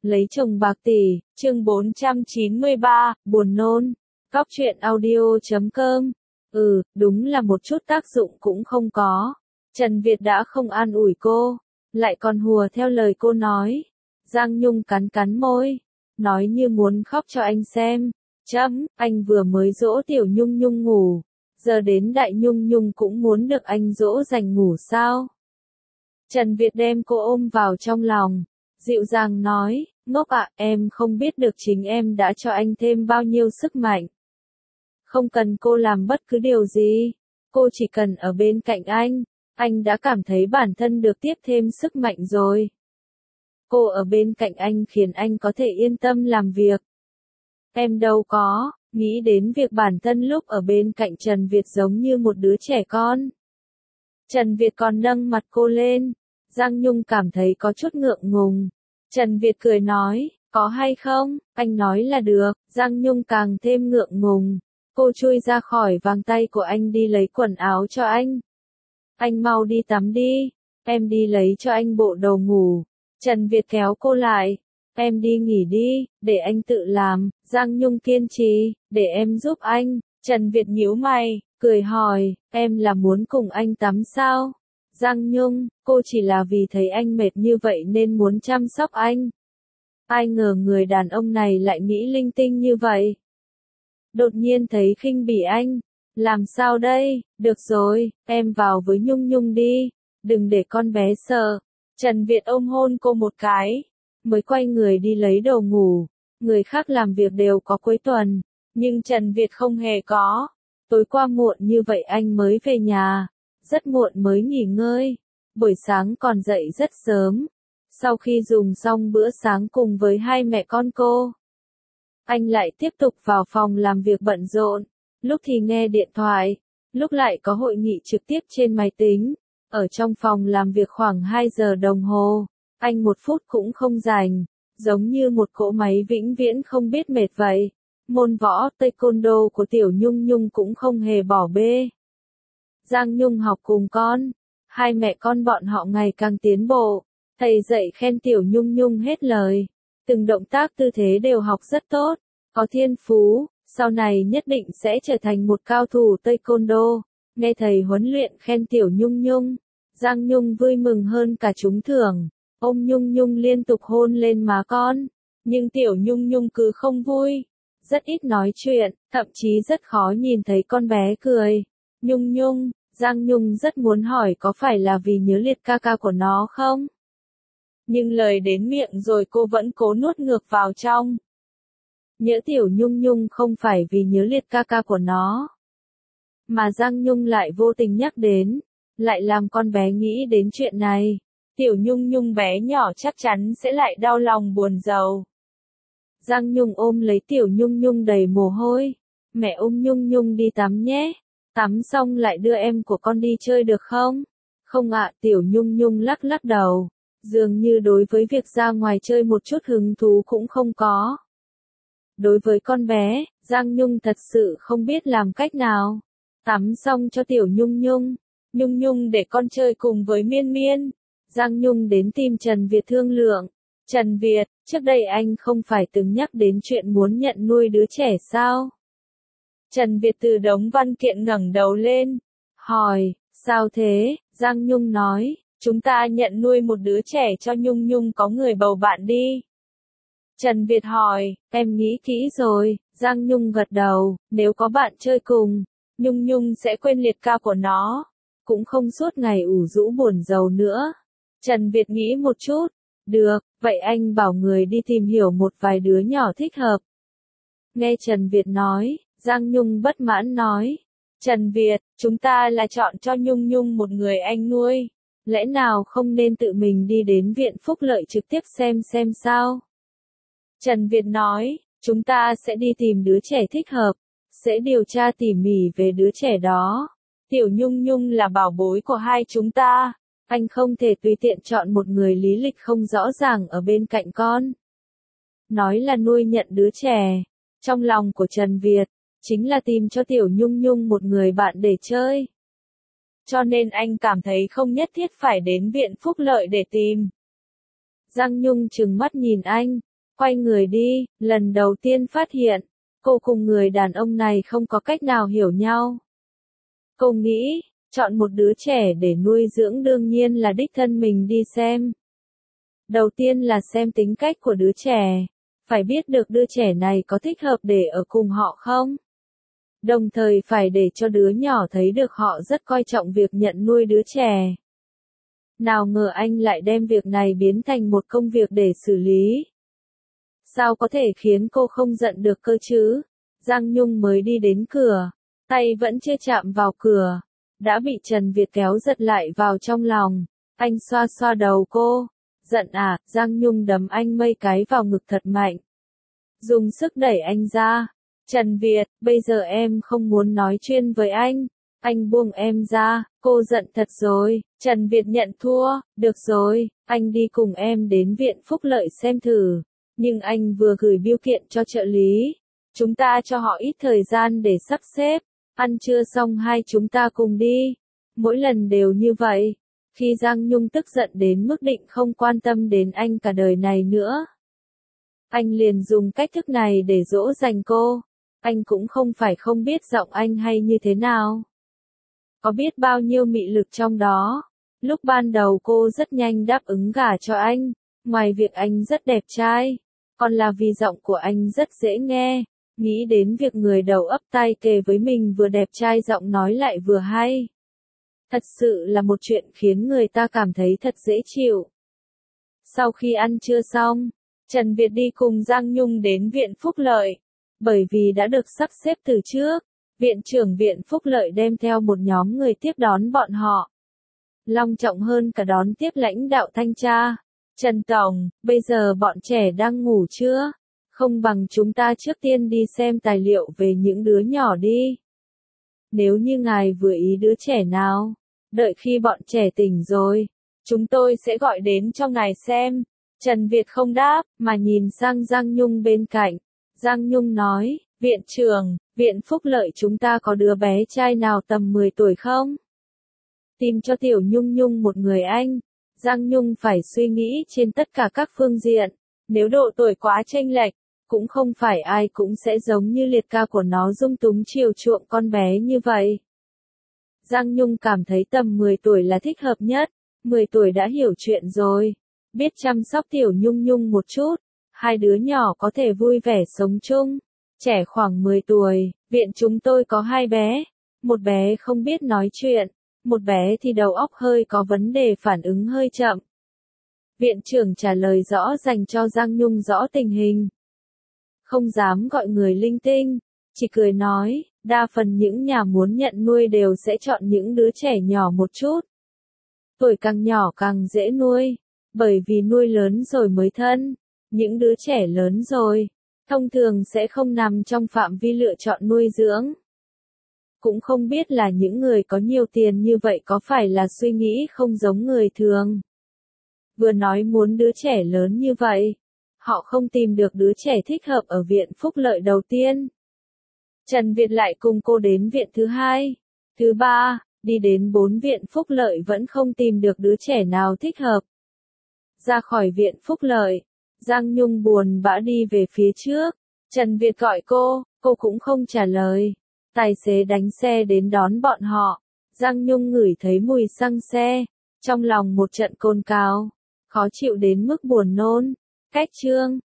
Lấy chồng bạc tỷ, chương 493, buồn nôn. Cóc truyện audio.com. Đúng là một chút tác dụng cũng không có. Trần Việt đã không an ủi cô, lại còn hùa theo lời cô nói. Giang Nhung cắn cắn môi, nói như muốn khóc cho anh xem. Anh vừa mới dỗ tiểu Nhung Nhung ngủ, giờ đến đại Nhung Nhung cũng muốn được anh dỗ dành ngủ sao? Trần Việt đem cô ôm vào trong lòng, dịu dàng nói, ngốc ạ, em không biết được chính em đã cho anh thêm bao nhiêu sức mạnh. Không cần cô làm bất cứ điều gì, cô chỉ cần ở bên cạnh anh đã cảm thấy bản thân được tiếp thêm sức mạnh rồi. Cô ở bên cạnh anh khiến anh có thể yên tâm làm việc. Em đâu có, nghĩ đến việc bản thân lúc ở bên cạnh Trần Việt giống như một đứa trẻ con. Trần Việt còn nâng mặt cô lên, Giang Nhung cảm thấy có chút ngượng ngùng. Trần Việt cười nói, có hay không, anh nói là được, Giang Nhung càng thêm ngượng ngùng. Cô chui ra khỏi vòng tay của anh đi lấy quần áo cho anh. Anh mau đi tắm đi, em đi lấy cho anh bộ đồ ngủ. Trần Việt kéo cô lại, em đi nghỉ đi, để anh tự làm. Giang Nhung kiên trì, để em giúp anh. Trần Việt nhíu mày, cười hỏi, em là muốn cùng anh tắm sao? Giang Nhung, cô chỉ là vì thấy anh mệt như vậy nên muốn chăm sóc anh. Ai ngờ người đàn ông này lại nghĩ linh tinh như vậy. Đột nhiên thấy khinh bỉ anh. Làm sao đây? Được rồi, em vào với Nhung Nhung đi. Đừng để con bé sợ. Trần Việt ôm hôn cô một cái. Mới quay người đi lấy đồ ngủ. Người khác làm việc đều có cuối tuần. Nhưng Trần Việt không hề có. Tối qua muộn như vậy anh mới về nhà. Rất muộn mới nghỉ ngơi. Buổi sáng còn dậy rất sớm. Sau khi dùng xong bữa sáng cùng với hai mẹ con cô, anh lại tiếp tục vào phòng làm việc bận rộn. Lúc thì nghe điện thoại, lúc lại có hội nghị trực tiếp trên máy tính. Ở trong phòng làm việc khoảng 2 giờ đồng hồ, anh 1 phút cũng không dành, giống như một cỗ máy vĩnh viễn không biết mệt vậy. Môn võ taekwondo của tiểu Nhung Nhung cũng không hề bỏ bê. Giang Nhung học cùng con, hai mẹ con bọn họ ngày càng tiến bộ. Thầy dạy khen tiểu Nhung Nhung hết lời, từng động tác tư thế đều học rất tốt, có thiên phú, sau này nhất định sẽ trở thành một cao thủ taekwondo. Nghe thầy huấn luyện khen tiểu Nhung Nhung, Giang Nhung vui mừng hơn cả trúng thưởng, ôm Nhung Nhung liên tục hôn lên má con, nhưng tiểu Nhung Nhung cứ không vui, rất ít nói chuyện, thậm chí rất khó nhìn thấy con bé cười. Nhung Nhung, Giang Nhung rất muốn hỏi có phải là vì nhớ liệt ca ca của nó không? Nhưng lời đến miệng rồi cô vẫn cố nuốt ngược vào trong. Nhớ tiểu Nhung Nhung không phải vì nhớ liệt ca ca của nó. Mà Giang Nhung lại vô tình nhắc đến, lại làm con bé nghĩ đến chuyện này. Tiểu Nhung Nhung bé nhỏ chắc chắn sẽ lại đau lòng buồn rầu. Giang Nhung ôm lấy tiểu Nhung Nhung đầy mồ hôi. Mẹ ôm Nhung Nhung đi tắm nhé. Tắm xong lại đưa em của con đi chơi được không? Không ạ, tiểu Nhung Nhung lắc lắc đầu. Dường như đối với việc ra ngoài chơi một chút hứng thú cũng không có. Đối với con bé, Giang Nhung thật sự không biết làm cách nào. Tắm xong cho tiểu Nhung Nhung. Nhung Nhung để con chơi cùng với Miên Miên. Giang Nhung đến tìm Trần Việt thương lượng. Trần Việt, trước đây anh không phải từng nhắc đến chuyện muốn nhận nuôi đứa trẻ sao? Trần Việt từ đống văn kiện ngẩng đầu lên. Hỏi, sao thế? Giang Nhung nói, chúng ta nhận nuôi một đứa trẻ cho Nhung Nhung có người bầu bạn đi. Trần Việt hỏi, em nghĩ kỹ rồi. Giang Nhung gật đầu, nếu có bạn chơi cùng, Nhung Nhung sẽ quên liệt ca của nó. Cũng không suốt ngày ủ rũ buồn rầu nữa. Trần Việt nghĩ một chút. Được, vậy anh bảo người đi tìm hiểu một vài đứa nhỏ thích hợp. Nghe Trần Việt nói, Giang Nhung bất mãn nói. Trần Việt, chúng ta là chọn cho Nhung Nhung một người anh nuôi. Lẽ nào không nên tự mình đi đến viện phúc lợi trực tiếp xem sao? Trần Việt nói, chúng ta sẽ đi tìm đứa trẻ thích hợp, sẽ điều tra tỉ mỉ về đứa trẻ đó. Tiểu Nhung Nhung là bảo bối của hai chúng ta. Anh không thể tùy tiện chọn một người lý lịch không rõ ràng ở bên cạnh con. Nói là nuôi nhận đứa trẻ. Trong lòng của Trần Việt, chính là tìm cho tiểu Nhung Nhung một người bạn để chơi. Cho nên anh cảm thấy không nhất thiết phải đến viện phúc lợi để tìm. Giang Nhung trừng mắt nhìn anh. quay người đi, lần đầu tiên phát hiện, cô cùng người đàn ông này không có cách nào hiểu nhau. Cô nghĩ, chọn một đứa trẻ để nuôi dưỡng đương nhiên là đích thân mình đi xem. Đầu tiên là xem tính cách của đứa trẻ, phải biết được đứa trẻ này có thích hợp để ở cùng họ không. Đồng thời phải để cho đứa nhỏ thấy được họ rất coi trọng việc nhận nuôi đứa trẻ. Nào ngờ anh lại đem việc này biến thành một công việc để xử lý. Sao có thể khiến cô không giận được cơ chứ? Giang Nhung mới đi đến cửa, tay vẫn chưa chạm vào cửa, đã bị Trần Việt kéo giật lại vào trong lòng. Anh xoa xoa đầu cô. Giận à? Giang Nhung đấm anh mấy cái vào ngực thật mạnh. Dùng sức đẩy anh ra. Trần Việt, bây giờ em không muốn nói chuyện với anh. Anh buông em ra. Cô giận thật rồi. Trần Việt nhận thua. Được rồi, anh đi cùng em đến viện phúc lợi xem thử. Nhưng anh vừa gửi bưu kiện cho trợ lý. Chúng ta cho họ ít thời gian để sắp xếp. Ăn trưa xong hai chúng ta cùng đi. Mỗi lần đều như vậy. Khi Giang Nhung tức giận đến mức định không quan tâm đến anh cả đời này nữa. Anh liền dùng cách thức này để dỗ dành cô. Anh cũng không phải không biết giọng anh hay như thế nào. Có biết bao nhiêu mị lực trong đó. Lúc ban đầu cô rất nhanh đáp ứng gả cho anh. Ngoài việc anh rất đẹp trai, còn là vì giọng của anh rất dễ nghe. Nghĩ đến việc người đầu ấp tai kề với mình vừa đẹp trai giọng nói lại vừa hay. Thật sự là một chuyện khiến người ta cảm thấy thật dễ chịu. Sau khi ăn trưa xong, Trần Việt đi cùng Giang Nhung đến viện phúc lợi. Bởi vì đã được sắp xếp từ trước, viện trưởng viện phúc lợi đem theo một nhóm người tiếp đón bọn họ. Long trọng hơn cả đón tiếp lãnh đạo thanh tra. Trần Tổng, bây giờ bọn trẻ đang ngủ chưa? Không bằng chúng ta trước tiên đi xem tài liệu về những đứa nhỏ đi. Nếu như ngài vừa ý đứa trẻ nào, đợi khi bọn trẻ tỉnh rồi, chúng tôi sẽ gọi đến cho ngài xem. Trần Việt không đáp, mà nhìn sang Giang Nhung bên cạnh. Giang Nhung nói, viện trưởng, viện phúc lợi chúng ta có đứa bé trai nào tầm 10 tuổi không? Tìm cho Tiểu Nhung Nhung một người anh. Giang Nhung phải suy nghĩ trên tất cả các phương diện. Nếu độ tuổi quá chênh lệch, cũng không phải ai cũng sẽ giống như liệt ca của nó dung túng chiều chuộng con bé như vậy. Giang Nhung cảm thấy tầm 10 tuổi là thích hợp nhất. 10 tuổi đã hiểu chuyện rồi. Biết chăm sóc Tiểu Nhung Nhung một chút. Hai đứa nhỏ có thể vui vẻ sống chung. Trẻ khoảng 10 tuổi, viện chúng tôi có hai bé. Một bé không biết nói chuyện. Một bé thì đầu óc hơi có vấn đề phản ứng hơi chậm. Viện trưởng trả lời rõ dành cho Giang Nhung rõ tình hình. Không dám gọi người linh tinh, chỉ cười nói, đa phần những nhà muốn nhận nuôi đều sẽ chọn những đứa trẻ nhỏ một chút. Tuổi càng nhỏ càng dễ nuôi, bởi vì nuôi lớn rồi mới thân. Những đứa trẻ lớn rồi, thông thường sẽ không nằm trong phạm vi lựa chọn nuôi dưỡng. Cũng không biết là những người có nhiều tiền như vậy có phải là suy nghĩ không giống người thường. Vừa nói muốn đứa trẻ lớn như vậy, họ không tìm được đứa trẻ thích hợp ở viện phúc lợi đầu tiên. Trần Việt lại cùng cô đến viện thứ hai, thứ ba, đi đến 4 viện phúc lợi vẫn không tìm được đứa trẻ nào thích hợp. Ra khỏi viện phúc lợi, Giang Nhung buồn bã đi về phía trước. Trần Việt gọi cô cũng không trả lời. Tài xế đánh xe đến đón bọn họ. Giang Nhung ngửi thấy mùi xăng xe, trong lòng một trận cồn cào, khó chịu đến mức buồn nôn. Cách chương